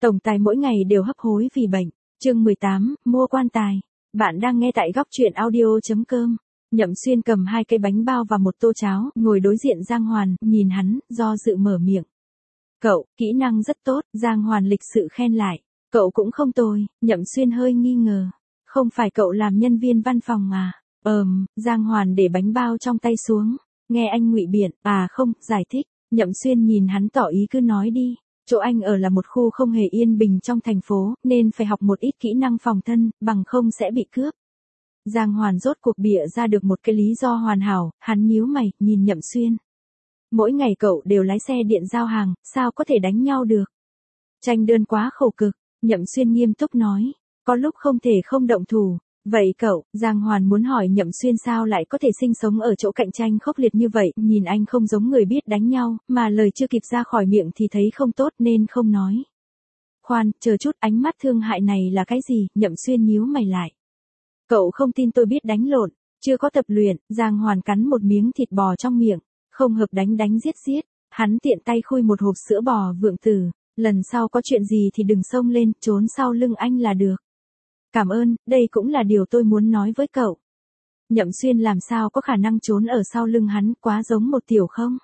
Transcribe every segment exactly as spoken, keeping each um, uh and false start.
Tổng tài mỗi ngày đều hấp hối vì bệnh. Chương mười tám, mua quan tài. Bạn đang nghe tại góc truyện audio chấm com. Nhậm Xuyên cầm hai cây bánh bao và một tô cháo, ngồi đối diện Giang Hoàn, nhìn hắn, do dự mở miệng. Cậu, kỹ năng rất tốt, Giang Hoàn lịch sự khen lại. Cậu cũng không tồi, Nhậm Xuyên hơi nghi ngờ. Không phải cậu làm nhân viên văn phòng à? Ờm, Giang Hoàn để bánh bao trong tay xuống. Nghe anh ngụy biện, à không, giải thích. Nhậm Xuyên nhìn hắn tỏ ý cứ nói đi. Chỗ anh ở là một khu không hề yên bình trong thành phố, nên phải học một ít kỹ năng phòng thân, bằng không sẽ bị cướp. Giang Hoàn rốt cuộc bịa ra được một cái lý do hoàn hảo, hắn nhíu mày, nhìn Nhậm Xuyên. Mỗi ngày cậu đều lái xe điện giao hàng, sao có thể đánh nhau được? Tranh đơn quá khổ cực, Nhậm Xuyên nghiêm túc nói, có lúc không thể không động thủ. Vậy cậu, Giang Hoàn muốn hỏi Nhậm Xuyên sao lại có thể sinh sống ở chỗ cạnh tranh khốc liệt như vậy, nhìn anh không giống người biết đánh nhau, mà lời chưa kịp ra khỏi miệng thì thấy không tốt nên không nói. Khoan, chờ chút, ánh mắt thương hại này là cái gì? Nhậm Xuyên nhíu mày lại. Cậu không tin tôi biết đánh lộn, chưa có tập luyện. Giang Hoàn cắn một miếng thịt bò trong miệng, không hợp đánh đánh giết giết. Hắn tiện tay khui một hộp sữa bò vượng tử, lần sau có chuyện gì thì đừng xông lên, trốn sau lưng anh là được. Cảm ơn, đây cũng là điều tôi muốn nói với cậu. Nhậm Xuyên làm sao có khả năng trốn ở sau lưng hắn, quá giống một tiểu không?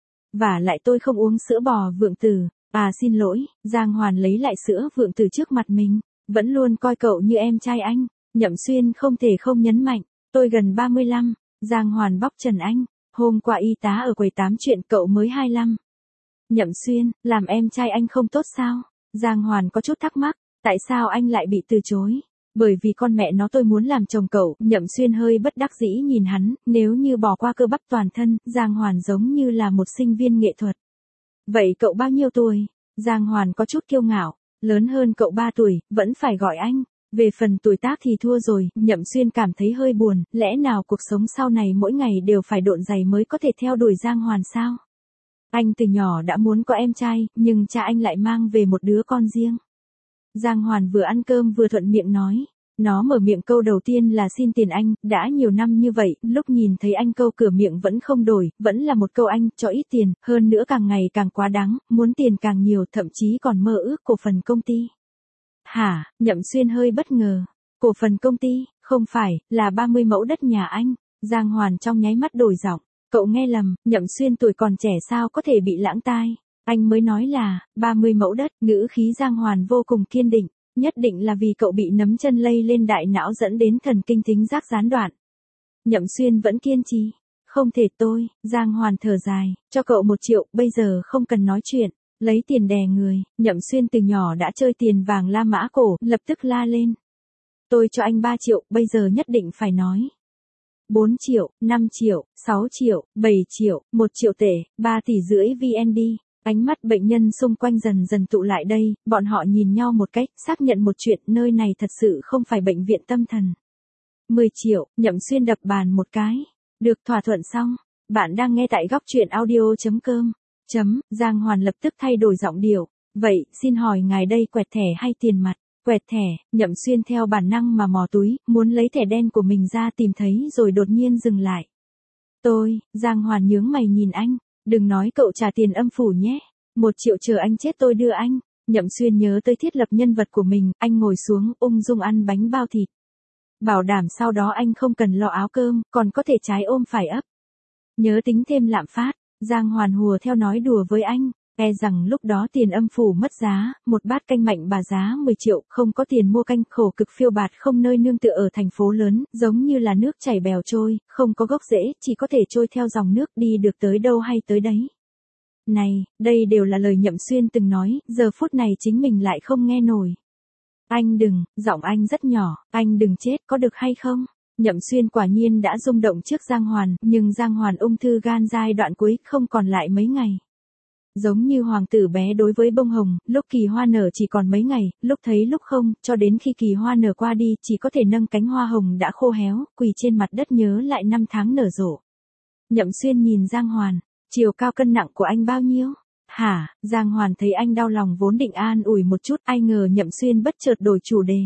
Và lại tôi không uống sữa bò vượng tử. À xin lỗi, Giang Hoàn lấy lại sữa vượng tử trước mặt mình, vẫn luôn coi cậu như em trai anh. Nhậm Xuyên không thể không nhấn mạnh, tôi gần ba mươi lăm, Giang Hoàn bóc trần anh, hôm qua y tá ở quầy tám chuyện cậu mới hai mươi lăm. Nhậm Xuyên, làm em trai anh không tốt sao? Giang Hoàn có chút thắc mắc, tại sao anh lại bị từ chối? Bởi vì con mẹ nó tôi muốn làm chồng cậu. Nhậm Xuyên hơi bất đắc dĩ nhìn hắn, nếu như bỏ qua cơ bắp toàn thân, Giang Hoàn giống như là một sinh viên nghệ thuật. Vậy cậu bao nhiêu tuổi? Giang Hoàn có chút kiêu ngạo, lớn hơn cậu ba tuổi, vẫn phải gọi anh. Về phần tuổi tác thì thua rồi. Nhậm Xuyên cảm thấy hơi buồn, lẽ nào cuộc sống sau này mỗi ngày đều phải độn giày mới có thể theo đuổi Giang Hoàn sao? Anh từ nhỏ đã muốn có em trai, nhưng cha anh lại mang về một đứa con riêng. Giang Hoàn vừa ăn cơm vừa thuận miệng nói. Nó mở miệng câu đầu tiên là xin tiền anh, đã nhiều năm như vậy, lúc nhìn thấy anh câu cửa miệng vẫn không đổi, vẫn là một câu anh, cho ít tiền, hơn nữa càng ngày càng quá đáng, muốn tiền càng nhiều, thậm chí còn mơ ước cổ phần công ty. Hả, Nhậm Xuyên hơi bất ngờ. Cổ phần công ty, không phải, là ba mươi mẫu đất nhà anh. Giang Hoàn trong nháy mắt đổi giọng. Cậu nghe lầm, Nhậm Xuyên tuổi còn trẻ sao có thể bị lãng tai. Anh mới nói là, ba mươi mẫu đất, ngữ khí Giang Hoàn vô cùng kiên định. Nhất định là vì cậu bị nấm chân lây lên đại não dẫn đến thần kinh thính giác gián đoạn. Nhậm Xuyên vẫn kiên trì. Không thể tôi, Giang Hoàn thở dài, cho cậu một triệu, bây giờ không cần nói chuyện. Lấy tiền đè người. Nhậm Xuyên từ nhỏ đã chơi tiền vàng La Mã cổ, lập tức la lên. Tôi cho anh ba triệu, bây giờ nhất định phải nói. bốn triệu, năm triệu, sáu triệu, bảy triệu, một triệu tệ, ba tỷ rưỡi vê en đê. Ánh mắt bệnh nhân xung quanh dần dần tụ lại đây, bọn họ nhìn nhau một cách, xác nhận một chuyện, nơi này thật sự không phải bệnh viện tâm thần. mười triệu, Nhậm Xuyên đập bàn một cái. Được, thỏa thuận xong. Bạn đang nghe tại góc truyện audio chấm com. Chấm, Giang Hoàn lập tức thay đổi giọng điệu. Vậy, xin hỏi ngài đây quẹt thẻ hay tiền mặt? Quẹt thẻ. Nhậm Xuyên theo bản năng mà mò túi, muốn lấy thẻ đen của mình ra tìm thấy rồi đột nhiên dừng lại. Tôi, Giang Hoàn nhướng mày nhìn anh. Đừng nói cậu trả tiền âm phủ nhé. Một triệu chờ anh chết tôi đưa anh. Nhậm Xuyên nhớ tới thiết lập nhân vật của mình, anh ngồi xuống, ung dung ăn bánh bao thịt. Bảo đảm sau đó anh không cần lo áo cơm, còn có thể trái ôm phải ấp. Nhớ tính thêm lạm phát. Giang Hoàn hùa theo nói đùa với anh, e rằng lúc đó tiền âm phủ mất giá, một bát canh mạnh bà giá mười triệu, không có tiền mua canh, khổ cực phiêu bạt không nơi nương tựa ở thành phố lớn, giống như là nước chảy bèo trôi, không có gốc rễ, chỉ có thể trôi theo dòng nước đi được tới đâu hay tới đấy. Này, đây đều là lời Nhậm Xuyên từng nói, giờ phút này chính mình lại không nghe nổi. Anh đừng, giọng anh rất nhỏ, anh đừng chết, có được hay không? Nhậm Xuyên quả nhiên đã rung động trước Giang Hoàn, nhưng Giang Hoàn ung thư gan giai đoạn cuối, không còn lại mấy ngày. Giống như hoàng tử bé đối với bông hồng, lúc kỳ hoa nở chỉ còn mấy ngày, lúc thấy lúc không, cho đến khi kỳ hoa nở qua đi, chỉ có thể nâng cánh hoa hồng đã khô héo, quỳ trên mặt đất nhớ lại năm tháng nở rộ. Nhậm Xuyên nhìn Giang Hoàn, chiều cao cân nặng của anh bao nhiêu? Hả, Giang Hoàn thấy anh đau lòng vốn định an ủi một chút, ai ngờ Nhậm Xuyên bất chợt đổi chủ đề.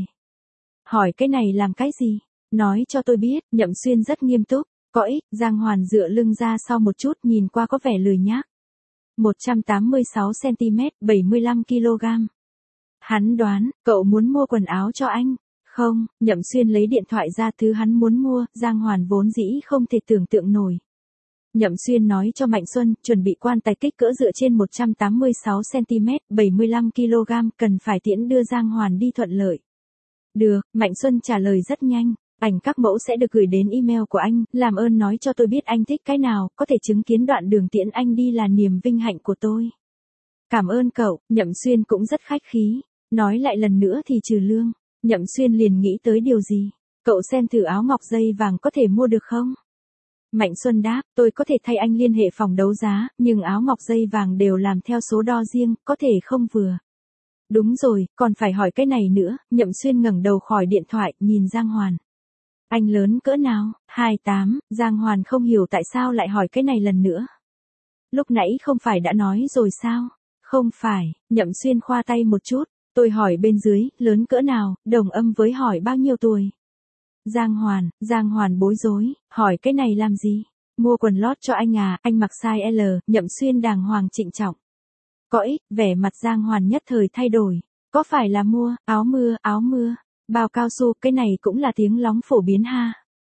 Hỏi cái này làm cái gì? Nói cho tôi biết. Nhậm Xuyên rất nghiêm túc. Có ích. Giang Hoàn dựa lưng ra sau một chút, nhìn qua có vẻ lười nhác. một trăm tám mươi sáu xăng ti mét, bảy mươi lăm ki lô gam. Hắn đoán, cậu muốn mua quần áo cho anh. Không, Nhậm Xuyên lấy điện thoại ra thứ hắn muốn mua, Giang Hoàn vốn dĩ không thể tưởng tượng nổi. Nhậm Xuyên nói cho Mạnh Xuân, chuẩn bị quan tài kích cỡ dựa trên một trăm tám mươi sáu xăng-ti-mét, bảy mươi lăm ki lô gam, cần phải tiễn đưa Giang Hoàn đi thuận lợi. Được, Mạnh Xuân trả lời rất nhanh. Ảnh các mẫu sẽ được gửi đến email của anh, làm ơn nói cho tôi biết anh thích cái nào, có thể chứng kiến đoạn đường tiễn anh đi là niềm vinh hạnh của tôi. Cảm ơn cậu, Nhậm Xuyên cũng rất khách khí. Nói lại lần nữa thì trừ lương. Nhậm Xuyên liền nghĩ tới điều gì? Cậu xem thử áo ngọc dây vàng có thể mua được không? Mạnh Xuân đáp, tôi có thể thay anh liên hệ phòng đấu giá, nhưng áo ngọc dây vàng đều làm theo số đo riêng, có thể không vừa. Đúng rồi, còn phải hỏi cái này nữa, Nhậm Xuyên ngẩng đầu khỏi điện thoại, nhìn Giang Hoàn. Anh lớn cỡ nào? hai mươi tám, Giang Hoàn không hiểu tại sao lại hỏi cái này lần nữa. Lúc nãy không phải đã nói rồi sao? Không phải, Nhậm Xuyên khoa tay một chút, tôi hỏi bên dưới, lớn cỡ nào, đồng âm với hỏi bao nhiêu tuổi. Giang Hoàn, Giang Hoàn bối rối, hỏi cái này làm gì? Mua quần lót cho anh à, anh mặc size L, Nhậm Xuyên đàng hoàng trịnh trọng. Có ích, vẻ mặt Giang Hoàn nhất thời thay đổi. Có phải là mua, áo mưa, áo mưa, bao cao su, cái này cũng là tiếng lóng phổ biến ha.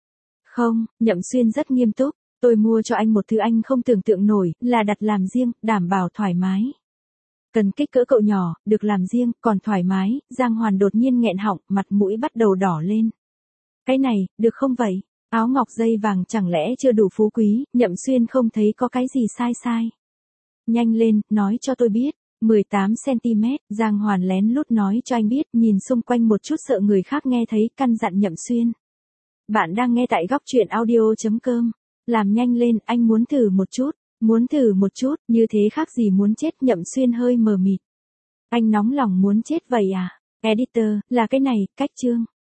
Không, Nhậm Xuyên rất nghiêm túc, tôi mua cho anh một thứ anh không tưởng tượng nổi, là đặt làm riêng, đảm bảo thoải mái. Cần kích cỡ cậu nhỏ, được làm riêng, còn thoải mái, Giang Hoàn đột nhiên nghẹn họng, mặt mũi bắt đầu đỏ lên. Cái này, được không vậy? Áo ngọc dây vàng chẳng lẽ chưa đủ phú quý, Nhậm Xuyên không thấy có cái gì sai sai. Nhanh lên, nói cho tôi biết. mười tám xăng-ti-mét, Giang Hoàn lén lút nói cho anh biết, nhìn xung quanh một chút sợ người khác nghe thấy, căn dặn Nhậm Xuyên. Bạn đang nghe tại góc truyện audio chấm com. Làm nhanh lên, anh muốn thử một chút. Muốn thử một chút, như thế khác gì muốn chết, Nhậm Xuyên hơi mờ mịt. Anh nóng lòng muốn chết vậy à? Editor, là cái này, cách chương.